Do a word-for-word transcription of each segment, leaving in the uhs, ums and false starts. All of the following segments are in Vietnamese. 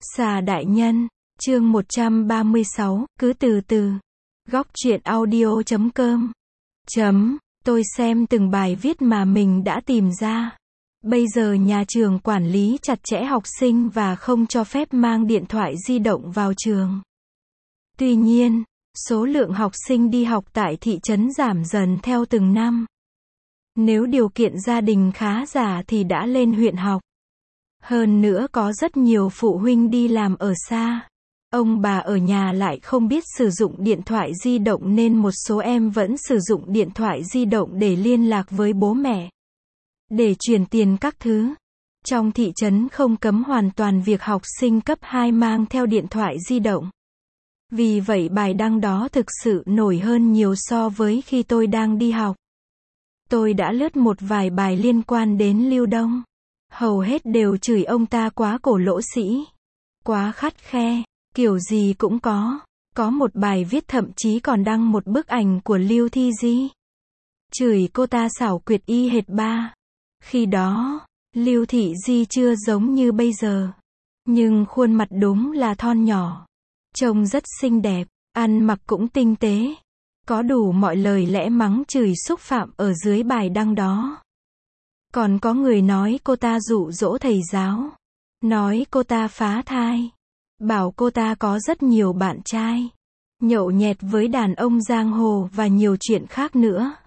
Xà đại nhân, chương một trăm ba mươi sáu, cứ từ từ. Góc truyện audio chấm com. Chấm, tôi xem từng bài viết mà mình đã tìm ra. Bây giờ nhà trường quản lý chặt chẽ học sinh và không cho phép mang điện thoại di động vào trường. Tuy nhiên, số lượng học sinh đi học tại thị trấn giảm dần theo từng năm. Nếu điều kiện gia đình khá giả thì đã lên huyện học. Hơn nữa có rất nhiều phụ huynh đi làm ở xa. Ông bà ở nhà lại không biết sử dụng điện thoại di động nên một số em vẫn sử dụng điện thoại di động để liên lạc với bố mẹ, để chuyển tiền các thứ. Trong thị trấn không cấm hoàn toàn việc học sinh cấp hai mang theo điện thoại di động. Vì vậy bài đăng đó thực sự nổi hơn nhiều so với khi tôi đang đi học. Tôi đã lướt một vài bài liên quan đến Lưu Đông. Hầu hết đều chửi ông ta quá cổ lỗ sĩ, quá khắt khe, kiểu gì cũng có. Có một bài viết thậm chí còn đăng một bức ảnh của Lưu Thi Di. Chửi cô ta xảo quyệt y hệt ba. Khi đó, Lưu Thị Di chưa giống như bây giờ. Nhưng khuôn mặt đúng là thon nhỏ. Trông rất xinh đẹp, ăn mặc cũng tinh tế. Có đủ mọi lời lẽ mắng chửi xúc phạm ở dưới bài đăng đó. Còn có người nói cô ta dụ dỗ thầy giáo. Nói cô ta phá thai. Bảo cô ta có rất nhiều bạn trai. Nhậu nhẹt với đàn ông giang hồ và nhiều chuyện khác nữa.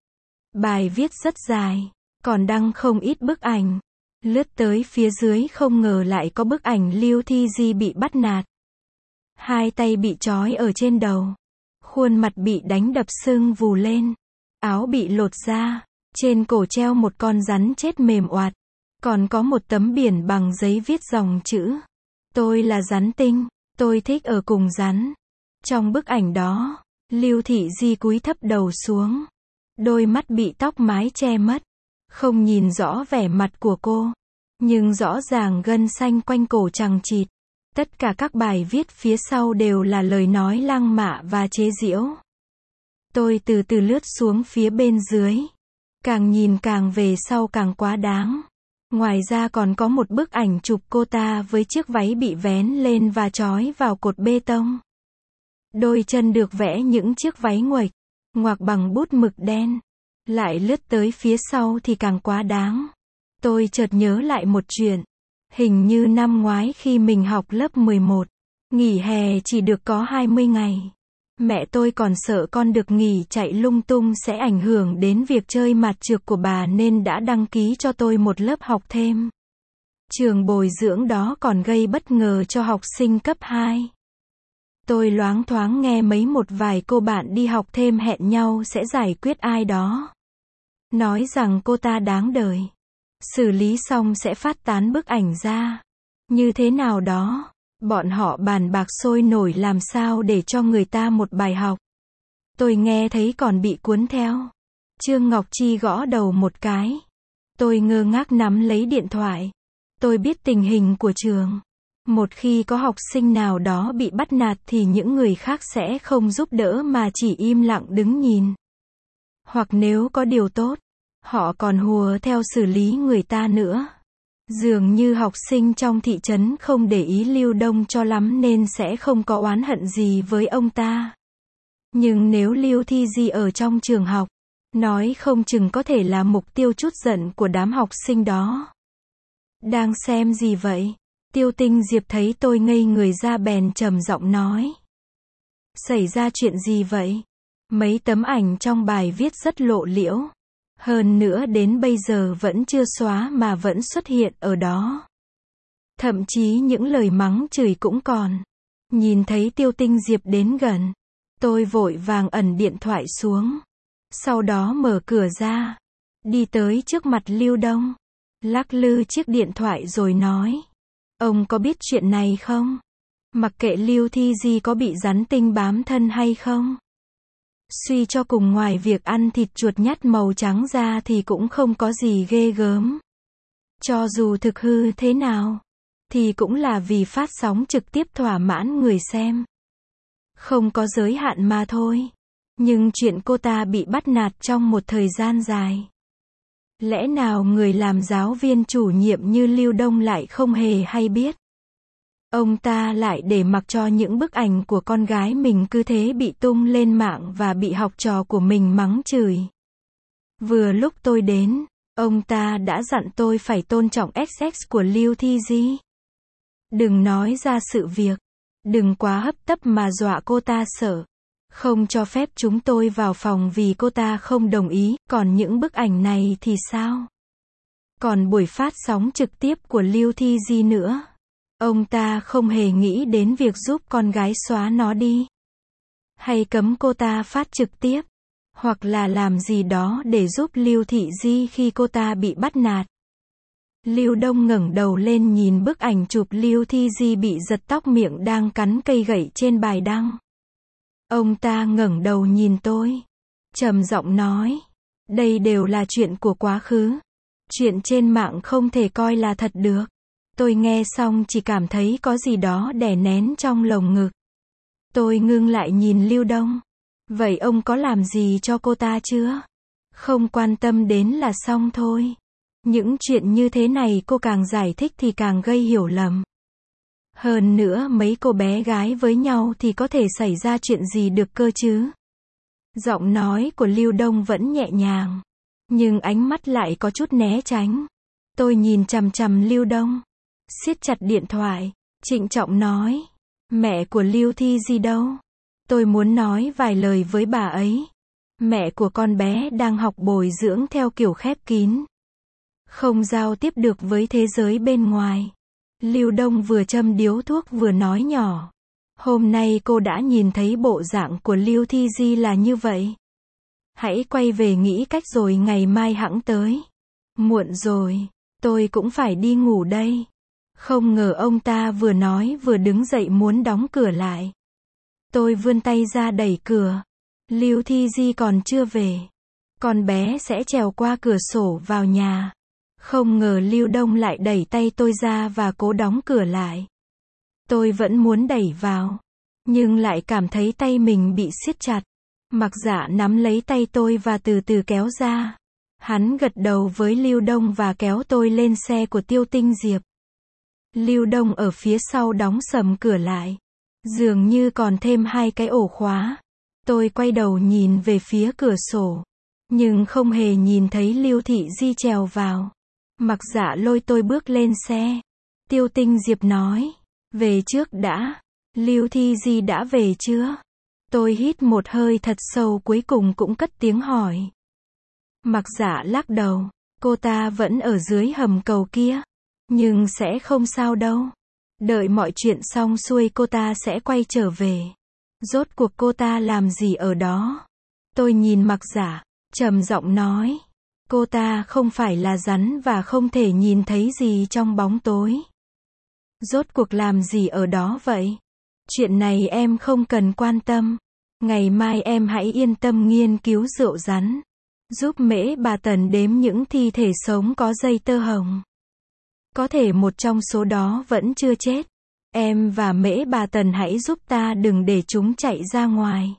Bài viết rất dài. Còn đăng không ít bức ảnh. Lướt tới phía dưới không ngờ lại có bức ảnh Lưu Thi Di bị bắt nạt. Hai tay bị trói ở trên đầu. Khuôn mặt bị đánh đập sưng vù lên. Áo bị lột ra. Trên cổ treo một con rắn chết mềm oạt. Còn có một tấm biển bằng giấy viết dòng chữ: tôi là rắn tinh, tôi thích ở cùng rắn. Trong bức ảnh đó, Lưu Thị Di cúi thấp đầu xuống. Đôi mắt bị tóc mái che mất. Không nhìn rõ vẻ mặt của cô. Nhưng rõ ràng gân xanh quanh cổ chằng chịt. Tất cả các bài viết phía sau đều là lời nói lăng mạ và chế giễu. Tôi từ từ lướt xuống phía bên dưới. Càng nhìn càng về sau càng quá đáng. Ngoài ra còn có một bức ảnh chụp cô ta với chiếc váy bị vén lên và trói vào cột bê tông. Đôi chân được vẽ những chiếc váy nguệch, ngoạc bằng bút mực đen. Lại lướt tới phía sau thì càng quá đáng. Tôi chợt nhớ lại một chuyện. Hình như năm ngoái khi mình học lớp mười một, nghỉ hè chỉ được có hai mươi ngày. Mẹ tôi còn sợ con được nghỉ chạy lung tung sẽ ảnh hưởng đến việc chơi mặt trược của bà nên đã đăng ký cho tôi một lớp học thêm. Trường bồi dưỡng đó còn gây bất ngờ cho học sinh cấp hai. Tôi loáng thoáng nghe mấy một vài cô bạn đi học thêm hẹn nhau sẽ giải quyết ai đó. Nói rằng cô ta đáng đời. Xử lý xong sẽ phát tán bức ảnh ra. Như thế nào đó. Bọn họ bàn bạc sôi nổi làm sao để cho người ta một bài học. Tôi nghe thấy còn bị cuốn theo. Trương Ngọc Chi gõ đầu một cái. Tôi ngơ ngác nắm lấy điện thoại. Tôi biết tình hình của trường. Một khi có học sinh nào đó bị bắt nạt thì những người khác sẽ không giúp đỡ mà chỉ im lặng đứng nhìn. Hoặc nếu có điều tốt, họ còn hùa theo xử lý người ta nữa. Dường như học sinh trong thị trấn không để ý Lưu Đông cho lắm nên sẽ không có oán hận gì với ông ta. Nhưng nếu Lưu Thi Di ở trong trường học, nói không chừng có thể là mục tiêu trút giận của đám học sinh đó. Đang xem gì vậy? Tiêu Tinh Diệp thấy tôi ngây người ra bèn trầm giọng nói. Xảy ra chuyện gì vậy? Mấy tấm ảnh trong bài viết rất lộ liễu. Hơn nữa đến bây giờ vẫn chưa xóa mà vẫn xuất hiện ở đó. Thậm chí những lời mắng chửi cũng còn. Nhìn thấy Tiêu Tinh Diệp đến gần, tôi vội vàng ẩn điện thoại xuống. Sau đó mở cửa ra, đi tới trước mặt Lưu Đông, lắc lư chiếc điện thoại rồi nói: ông có biết chuyện này không? Mặc kệ Lưu Thi Di có bị rắn tinh bám thân hay không. Suy cho cùng ngoài việc ăn thịt chuột nhắt màu trắng ra thì cũng không có gì ghê gớm. Cho dù thực hư thế nào, thì cũng là vì phát sóng trực tiếp thỏa mãn người xem. Không có giới hạn mà thôi. Nhưng chuyện cô ta bị bắt nạt trong một thời gian dài. Lẽ nào người làm giáo viên chủ nhiệm như Lưu Đông lại không hề hay biết? Ông ta lại để mặc cho những bức ảnh của con gái mình cứ thế bị tung lên mạng và bị học trò của mình mắng chửi. Vừa lúc tôi đến, ông ta đã dặn tôi phải tôn trọng ét ét của Lưu Thi Di. Đừng nói ra sự việc. Đừng quá hấp tấp mà dọa cô ta sợ. Không cho phép chúng tôi vào phòng vì cô ta không đồng ý, còn những bức ảnh này thì sao? Còn buổi phát sóng trực tiếp của Lưu Thi Di nữa. Ông ta không hề nghĩ đến việc giúp con gái xóa nó đi. Hay cấm cô ta phát trực tiếp. Hoặc là làm gì đó để giúp Lưu Thị Di khi cô ta bị bắt nạt. Lưu Đông ngẩng đầu lên nhìn bức ảnh chụp Lưu Thi Di bị giật tóc miệng đang cắn cây gậy trên bài đăng. Ông ta ngẩng đầu nhìn tôi. Trầm giọng nói. Đây đều là chuyện của quá khứ. Chuyện trên mạng không thể coi là thật được. Tôi nghe xong chỉ cảm thấy có gì đó đè nén trong lồng ngực. Tôi ngưng lại nhìn Lưu Đông. Vậy ông có làm gì cho cô ta chưa? Không quan tâm đến là xong thôi. Những chuyện như thế này cô càng giải thích thì càng gây hiểu lầm. Hơn nữa mấy cô bé gái với nhau thì có thể xảy ra chuyện gì được cơ chứ? Giọng nói của Lưu Đông vẫn nhẹ nhàng. Nhưng ánh mắt lại có chút né tránh. Tôi nhìn chằm chằm Lưu Đông. Siết chặt điện thoại. Trịnh trọng nói. Mẹ của Lưu Thi Di đâu? Tôi muốn nói vài lời với bà ấy. Mẹ của con bé đang học bồi dưỡng theo kiểu khép kín. Không giao tiếp được với thế giới bên ngoài. Lưu Đông vừa châm điếu thuốc vừa nói nhỏ. Hôm nay cô đã nhìn thấy bộ dạng của Lưu Thi Di là như vậy. Hãy quay về nghĩ cách rồi ngày mai hẵng tới. Muộn rồi, tôi cũng phải đi ngủ đây. Không ngờ ông ta vừa nói vừa đứng dậy muốn đóng cửa lại. Tôi vươn tay ra đẩy cửa. Lưu Thi Di còn chưa về. Con bé sẽ trèo qua cửa sổ vào nhà. Không ngờ Lưu Đông lại đẩy tay tôi ra và cố đóng cửa lại. Tôi vẫn muốn đẩy vào. Nhưng lại cảm thấy tay mình bị siết chặt. Mặc Dạ nắm lấy tay tôi và từ từ kéo ra. Hắn gật đầu với Lưu Đông và kéo tôi lên xe của Tiêu Tinh Diệp. Lưu Đông ở phía sau đóng sầm cửa lại. Dường như còn thêm hai cái ổ khóa. Tôi quay đầu nhìn về phía cửa sổ. Nhưng không hề nhìn thấy Lưu Thị Di trèo vào. Mặc Dạ lôi tôi bước lên xe. Tiêu Tinh Diệp nói. Về trước đã. Lưu Thi Di đã về chưa? Tôi hít một hơi thật sâu cuối cùng cũng cất tiếng hỏi. Mặc Dạ lắc đầu. Cô ta vẫn ở dưới hầm cầu kia. Nhưng sẽ không sao đâu. Đợi mọi chuyện xong xuôi cô ta sẽ quay trở về. Rốt cuộc cô ta làm gì ở đó? Tôi nhìn Mặc Dạ, trầm giọng nói. Cô ta không phải là rắn và không thể nhìn thấy gì trong bóng tối. Rốt cuộc làm gì ở đó vậy? Chuyện này em không cần quan tâm. Ngày mai em hãy yên tâm nghiên cứu rượu rắn. Giúp Mễ Bà Tần đếm những thi thể sống có dây tơ hồng. Có thể một trong số đó vẫn chưa chết. Em và Mễ Bà Tần hãy giúp ta đừng để chúng chạy ra ngoài.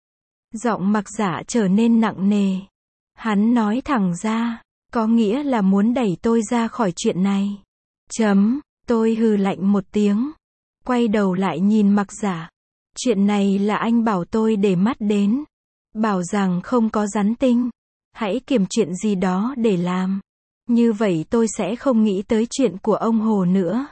Giọng Mặc Dạ trở nên nặng nề. Hắn nói thẳng ra, có nghĩa là muốn đẩy tôi ra khỏi chuyện này. Chấm, tôi hừ lạnh một tiếng. Quay đầu lại nhìn Mặc Dạ. Chuyện này là anh bảo tôi để mắt đến. Bảo rằng không có rắn tinh. Hãy kiếm chuyện gì đó để làm. Như vậy tôi sẽ không nghĩ tới chuyện của ông Hồ nữa.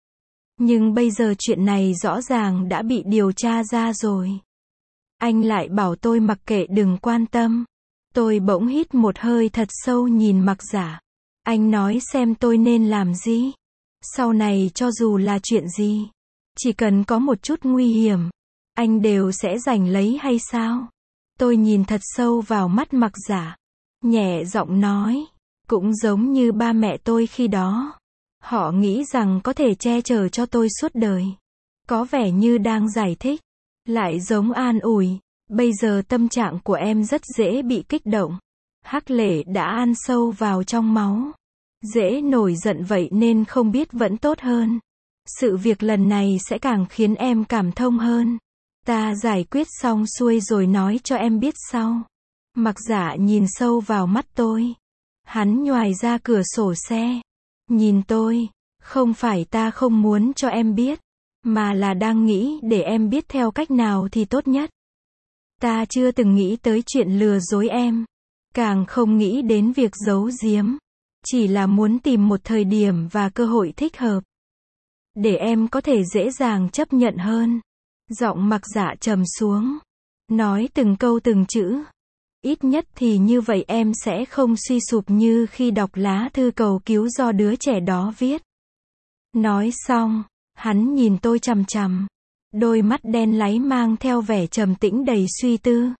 Nhưng bây giờ chuyện này rõ ràng đã bị điều tra ra rồi. Anh lại bảo tôi mặc kệ đừng quan tâm. Tôi bỗng hít một hơi thật sâu nhìn Mặc Dạ. Anh nói xem tôi nên làm gì. Sau này cho dù là chuyện gì. Chỉ cần có một chút nguy hiểm. Anh đều sẽ giành lấy hay sao? Tôi nhìn thật sâu vào mắt Mặc Dạ. Nhẹ giọng nói. Cũng giống như ba mẹ tôi khi đó. Họ nghĩ rằng có thể che chở cho tôi suốt đời. Có vẻ như đang giải thích. Lại giống an ủi. Bây giờ tâm trạng của em rất dễ bị kích động. Hắc lệ đã ăn sâu vào trong máu. Dễ nổi giận vậy nên không biết vẫn tốt hơn. Sự việc lần này sẽ càng khiến em cảm thông hơn. Ta giải quyết xong xuôi rồi nói cho em biết sau. Mặc Dạ nhìn sâu vào mắt tôi. Hắn nhoài ra cửa sổ xe. Nhìn tôi. Không phải ta không muốn cho em biết. mà là đang nghĩ để em biết theo cách nào thì tốt nhất. Ta chưa từng nghĩ tới chuyện lừa dối em. Càng không nghĩ đến việc giấu giếm. Chỉ là muốn tìm một thời điểm và cơ hội thích hợp. Để em có thể dễ dàng chấp nhận hơn. Giọng Mặc Dạ trầm xuống. Nói từng câu từng chữ. Ít nhất thì như vậy em sẽ không suy sụp như khi đọc lá thư cầu cứu do đứa trẻ đó viết. Nói xong, hắn nhìn tôi chằm chằm. Đôi mắt đen láy mang theo vẻ trầm tĩnh đầy suy tư.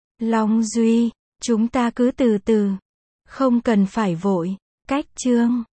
Long Duy, chúng ta cứ từ từ. Không cần phải vội. Cách chương